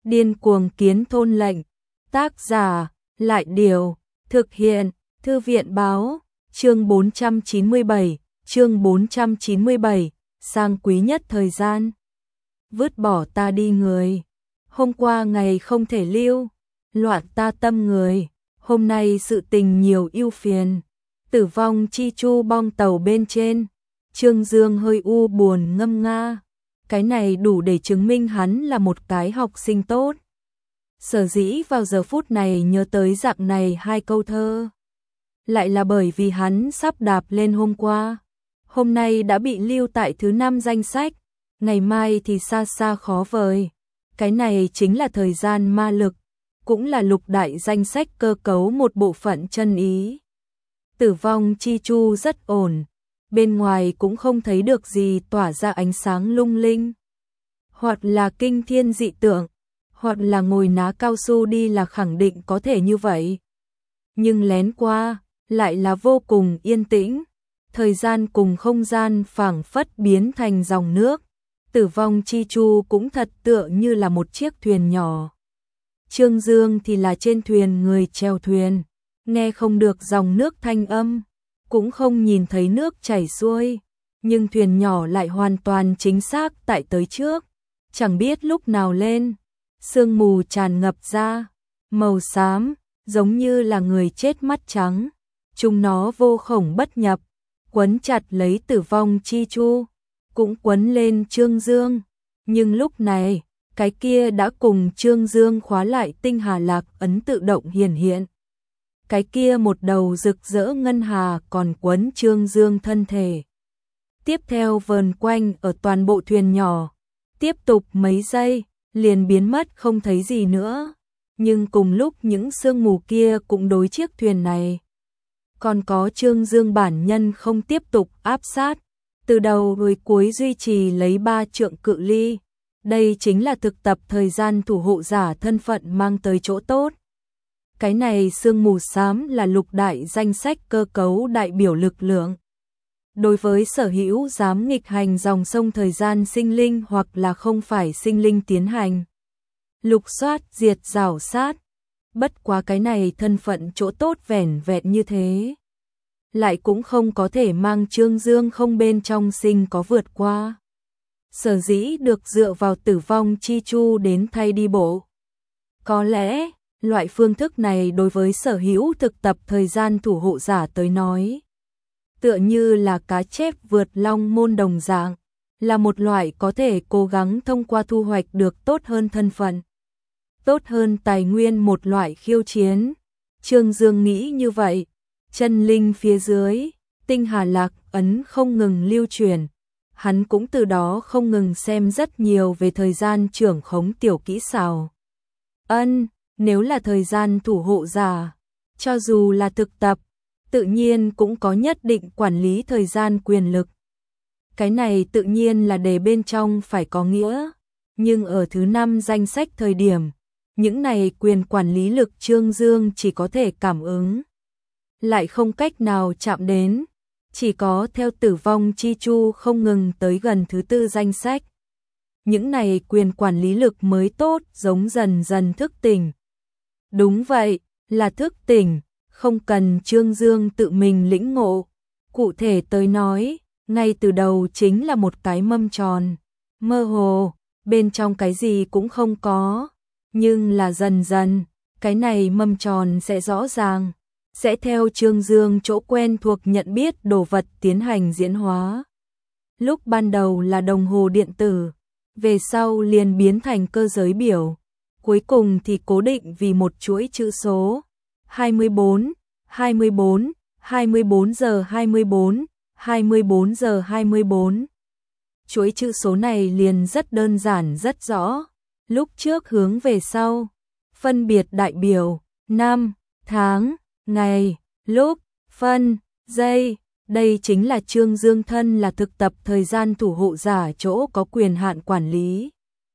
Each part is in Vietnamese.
Điên cuồng kiến thôn lệnh. Tác giả, Lại Điều, thực hiện, Thư viện báo, chương 497, chương 497, sang quý nhất thời gian. Vứt bỏ ta đi người. Hôm qua ngày không thể lưu, loạn ta tâm người. Hôm nay sự tình nhiều ưu phiền. Tử vong chi chu bong tàu bên trên. Trương Dương hơi u buồn ngâm nga. Cái này đủ để chứng minh hắn là một cái học sinh tốt. Sở dĩ vào giờ phút này nhớ tới dạng này hai câu thơ, lại là bởi vì hắn sắp đạp lên hôm qua. Hôm nay đã bị lưu tại thứ 5 danh sách, ngày mai thì xa xa khó vời. Cái này chính là thời gian ma lực, cũng là lục đại danh sách cơ cấu một bộ phận chân ý. Tử vong chi chu rất ổn, bên ngoài cũng không thấy được gì tỏa ra ánh sáng lung linh. Hoặc là kinh thiên dị tượng, hoặc là ngồi ná cao su đi là khẳng định có thể như vậy. Nhưng lén qua, lại là vô cùng yên tĩnh. Thời gian cùng không gian phảng phất biến thành dòng nước. Tử vong chi chu cũng thật tựa như là một chiếc thuyền nhỏ. Trương Dương thì là trên thuyền người chèo thuyền, nghe không được dòng nước thanh âm, cũng không nhìn thấy nước chảy xuôi, nhưng thuyền nhỏ lại hoàn toàn chính xác tại tới trước, chẳng biết lúc nào lên, sương mù tràn ngập ra, màu xám, giống như là người chết mắt trắng, chúng nó vô khổng bất nhập, quấn chặt lấy tử vong chi chu, cũng quấn lên Trương Dương, nhưng lúc này, cái kia đã cùng Trương Dương khóa lại tinh hà lạc ấn tự động hiển hiện. Cái kia một đầu rực rỡ ngân hà còn quấn Trương Dương thân thể. Tiếp theo vờn quanh ở toàn bộ thuyền nhỏ, tiếp tục mấy giây, liền biến mất không thấy gì nữa. Nhưng cùng lúc những sương mù kia cũng đối chiếc thuyền này. Còn có Trương Dương bản nhân không tiếp tục áp sát, từ đầu rồi cuối duy trì lấy 3 trượng cự ly. Đây chính là thực tập thời gian thủ hộ giả thân phận mang tới chỗ tốt. Cái này sương mù xám là lục đại danh sách cơ cấu đại biểu lực lượng. Đối với sở hữu dám nghịch hành dòng sông thời gian sinh linh hoặc là không phải sinh linh tiến hành lục soát diệt rảo sát. Bất quá cái này thân phận chỗ tốt vẻn vẹn như thế, lại cũng không có thể mang Trương Dương không bên trong sinh có vượt qua. Sở dĩ được dựa vào tử vong chi chu đến thay đi bộ. Có lẽ, loại phương thức này đối với sở hữu thực tập thời gian thủ hộ giả tới nói, tựa như là cá chép vượt long môn đồng dạng, là một loại có thể cố gắng thông qua thu hoạch được tốt hơn thân phận, tốt hơn tài nguyên một loại khiêu chiến. Trương Dương nghĩ như vậy, chân linh phía dưới, tinh hà lạc ấn không ngừng lưu truyền. Hắn cũng từ đó không ngừng xem rất nhiều về thời gian trưởng khống tiểu kỹ xảo. Nếu là thời gian thủ hộ giả, cho dù là thực tập, tự nhiên cũng có nhất định quản lý thời gian quyền lực. Cái này tự nhiên là để bên trong phải có nghĩa, nhưng ở thứ 5 danh sách thời điểm, những này quyền quản lý lực Trương Dương chỉ có thể cảm ứng, lại không cách nào chạm đến. Chỉ có theo tử vong chi chu không ngừng tới gần thứ 4 danh sách, những này quyền quản lý lực mới tốt giống dần dần thức tỉnh. Đúng vậy, là thức tỉnh, không cần Trương Dương tự mình lĩnh ngộ. Cụ thể tới nói, ngay từ đầu chính là một cái mâm tròn, mơ hồ, bên trong cái gì cũng không có, nhưng là dần dần, cái này mâm tròn sẽ rõ ràng. Sẽ theo Trương Dương chỗ quen thuộc nhận biết đồ vật tiến hành diễn hóa. Lúc ban đầu là đồng hồ điện tử, về sau liền biến thành cơ giới biểu, cuối cùng thì cố định vì một chuỗi chữ số 24, 24, 24 giờ 24, 24 giờ 24. Chuỗi chữ số này liền rất đơn giản rất rõ, lúc trước hướng về sau, phân biệt đại biểu năm, tháng, ngày, lúc, phân, giây. Đây chính là Trương Dương thân là thực tập thời gian thủ hộ giả chỗ có quyền hạn quản lý.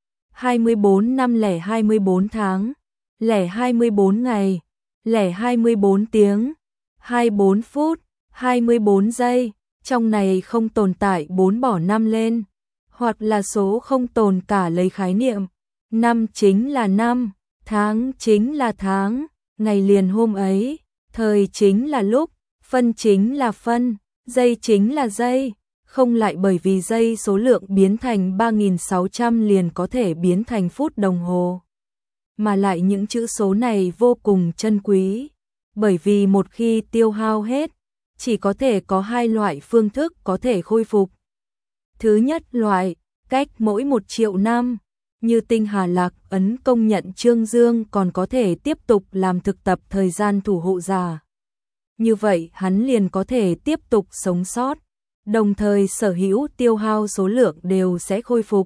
24 năm lẻ 24 tháng, lẻ 24 ngày, lẻ 24 tiếng, 24 phút, 24 giây, trong này không tồn tại 4 bỏ 5 lên, hoặc là số không tồn cả lấy khái niệm, năm chính là năm, tháng chính là tháng, ngày liền hôm ấy, thời chính là lúc, phân chính là phân, giây chính là giây, không lại bởi vì giây số lượng biến thành 3600 liền có thể biến thành phút đồng hồ. Mà lại những chữ số này vô cùng chân quý, bởi vì một khi tiêu hao hết, chỉ có thể có hai loại phương thức có thể khôi phục. Thứ nhất loại, cách mỗi 1 triệu năm, như Tinh Hà Lạc Ấn công nhận Trương Dương còn có thể tiếp tục làm thực tập thời gian thủ hộ giả. Như vậy hắn liền có thể tiếp tục sống sót, đồng thời sở hữu tiêu hao số lượng đều sẽ khôi phục.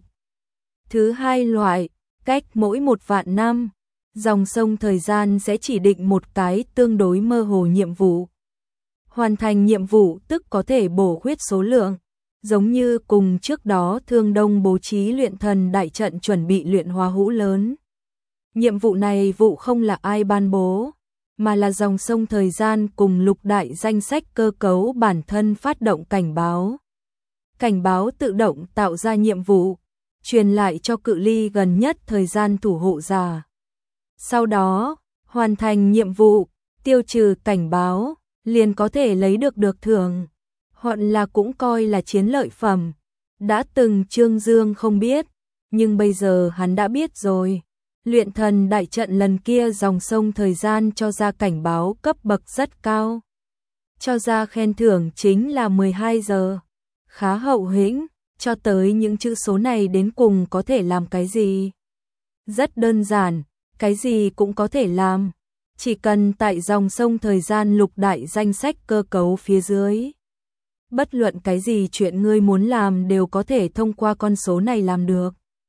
Thứ hai loại, cách mỗi 1 vạn năm, dòng sông thời gian sẽ chỉ định một cái tương đối mơ hồ nhiệm vụ. Hoàn thành nhiệm vụ tức có thể bổ khuyết số lượng, giống như cùng trước đó Thương Đông bố trí luyện thần đại trận chuẩn bị luyện hóa hũ lớn. Nhiệm vụ này vụ không là ai ban bố, mà là dòng sông thời gian cùng lục đại danh sách cơ cấu bản thân phát động cảnh báo. Cảnh báo tự động tạo ra nhiệm vụ, truyền lại cho cự ly gần nhất thời gian thủ hộ giả. Sau đó, hoàn thành nhiệm vụ, tiêu trừ cảnh báo, liền có thể lấy được thưởng, hoặc là cũng coi là chiến lợi phẩm. Đã từng Trương Dương không biết, nhưng bây giờ hắn đã biết rồi. Luyện thần đại trận lần kia dòng sông thời gian cho ra cảnh báo cấp bậc rất cao. Cho ra khen thưởng chính là 12 giờ. Khá hậu hĩnh, cho tới những chữ số này đến cùng có thể làm cái gì? Rất đơn giản, cái gì cũng có thể làm. Chỉ cần tại dòng sông thời gian lục đại danh sách cơ cấu phía dưới. Bất luận cái gì chuyện ngươi muốn làm đều có thể thông qua con số này làm được.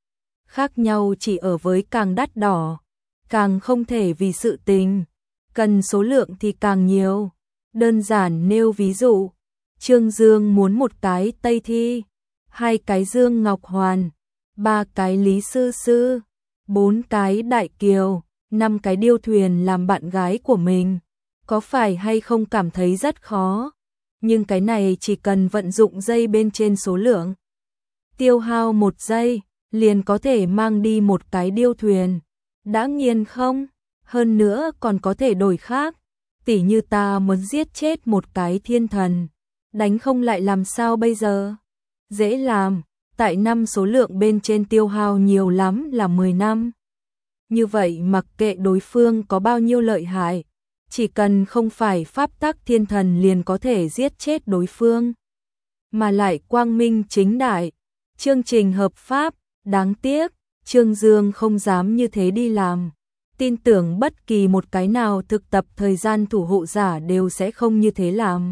Khác nhau chỉ ở với càng đắt đỏ, càng không thể vì sự tình, cần số lượng thì càng nhiều. Đơn giản nêu ví dụ, Trương Dương muốn 1 cái Tây Thi, 2 cái Dương Ngọc Hoàn, 3 cái Lý Sư Sư, 4 cái Đại Kiều, 5 cái điêu thuyền làm bạn gái của mình. Có phải hay không cảm thấy rất khó? Nhưng cái này chỉ cần vận dụng giây bên trên số lượng. Tiêu hao 1 giây, liền có thể mang đi 1 cái điêu thuyền. Đã nghiền không? Hơn nữa còn có thể đổi khác. Tỉ như ta muốn giết chết 1 cái thiên thần. Đánh không lại làm sao bây giờ? Dễ làm, tại năm số lượng bên trên tiêu hao nhiều lắm là 10 năm. Như vậy mặc kệ đối phương có bao nhiêu lợi hại, chỉ cần không phải pháp tắc thiên thần liền có thể giết chết đối phương. Mà lại quang minh chính đại, chương trình hợp pháp, đáng tiếc, Trương Dương không dám như thế đi làm. Tin tưởng bất kỳ một cái nào thực tập thời gian thủ hộ giả đều sẽ không như thế làm.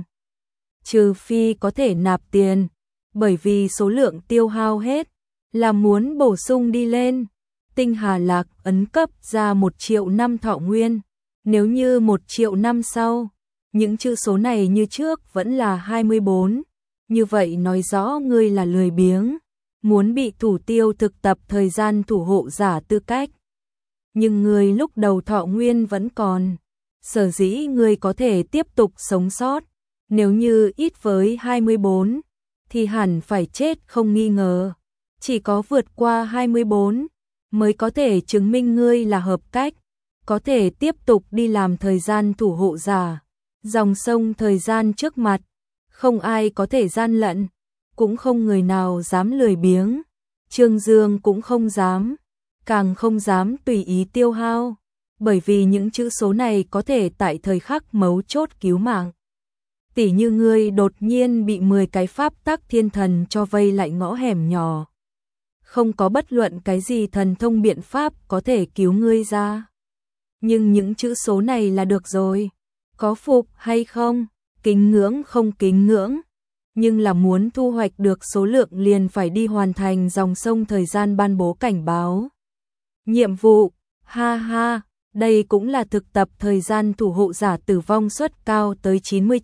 Trừ phi có thể nạp tiền, bởi vì số lượng tiêu hao hết, là muốn bổ sung đi lên. Tinh Hà Lạc Ấn cấp ra 1 triệu năm thọ nguyên, nếu như 1 triệu năm sau, những chữ số này như trước vẫn là 24, như vậy nói rõ ngươi là lười biếng, muốn bị thủ tiêu thực tập thời gian thủ hộ giả tư cách. Nhưng ngươi lúc đầu thọ nguyên vẫn còn, sở dĩ ngươi có thể tiếp tục sống sót, nếu như ít với 24, thì hẳn phải chết không nghi ngờ, chỉ có vượt qua 24, mới có thể chứng minh ngươi là hợp cách, có thể tiếp tục đi làm thời gian thủ hộ giả. Dòng sông thời gian trước mặt, không ai có thể gian lận, cũng không người nào dám lười biếng, Trương Dương cũng không dám, càng không dám tùy ý tiêu hao, bởi vì những chữ số này có thể tại thời khắc mấu chốt cứu mạng. Tỉ như ngươi đột nhiên bị 10 cái pháp tắc thiên thần cho vây lại ngõ hẻm nhỏ. Không có bất luận cái gì thần thông biện pháp có thể cứu ngươi ra. Nhưng những chữ số này là được rồi. Có phục hay không, kính ngưỡng không kính ngưỡng. Nhưng là muốn thu hoạch được số lượng liền phải đi hoàn thành dòng sông thời gian ban bố cảnh báo. Nhiệm vụ, ha ha, đây cũng là thực tập thời gian thủ hộ giả tử vong suất cao tới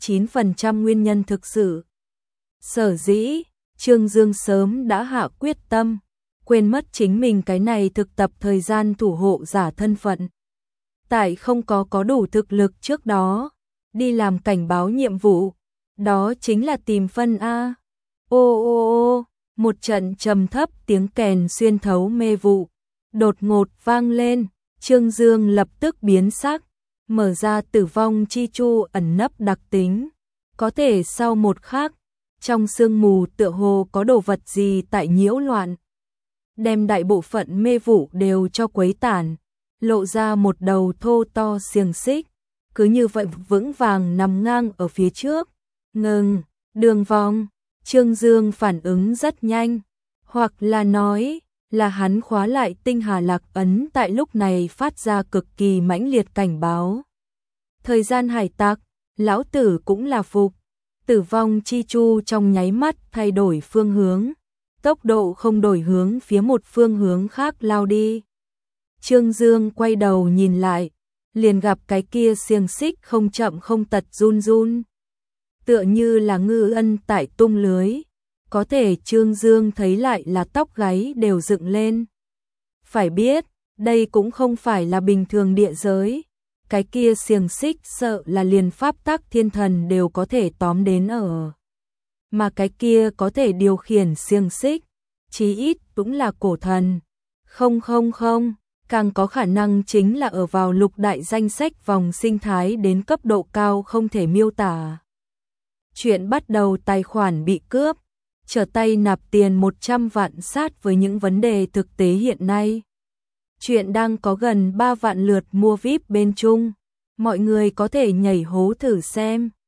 99% nguyên nhân thực sự. Sở dĩ, Trương Dương sớm đã hạ quyết tâm, quên mất chính mình cái này thực tập thời gian thủ hộ giả thân phận. Tại không có đủ thực lực trước đó, đi làm cảnh báo nhiệm vụ, đó chính là tìm phân A. Ô ô ô, một trận trầm thấp tiếng kèn xuyên thấu mê vụ, đột ngột vang lên, Trương Dương lập tức biến sắc, mở ra tử vong chi chu ẩn nấp đặc tính. Có thể sau một khắc, trong sương mù tựa hồ có đồ vật gì tại nhiễu loạn, đem đại bộ phận mê vụ đều cho quấy tản, lộ ra một đầu thô to xiềng xích, cứ như vậy vững vàng nằm ngang ở phía trước. Ngừng, đường vòng, Trương Dương phản ứng rất nhanh, hoặc là nói là hắn khóa lại tinh hà lạc ấn tại lúc này phát ra cực kỳ mãnh liệt cảnh báo. Thời gian hải tặc, lão tử cũng là phục. Tử vong chi chu trong nháy mắt thay đổi phương hướng, tốc độ không đổi hướng phía một phương hướng khác lao đi. Trương Dương quay đầu nhìn lại, liền gặp cái kia xiềng xích không chậm không tật run run, tựa như là ngư ân tại tung lưới. Có thể Trương Dương thấy lại là tóc gáy đều dựng lên. Phải biết, đây cũng không phải là bình thường địa giới. Cái kia xiềng xích sợ là liền pháp tắc thiên thần đều có thể tóm đến ở. Mà cái kia có thể điều khiển xiềng xích, chí ít cũng là cổ thần. Không, càng có khả năng chính là ở vào lục đại danh sách vòng sinh thái đến cấp độ cao không thể miêu tả. Chuyện bắt đầu tài khoản bị cướp, trở tay nạp tiền 100 vạn sát với những vấn đề thực tế hiện nay. Chuyện đang có gần 3 vạn lượt mua VIP bên Trung, mọi người có thể nhảy hố thử xem.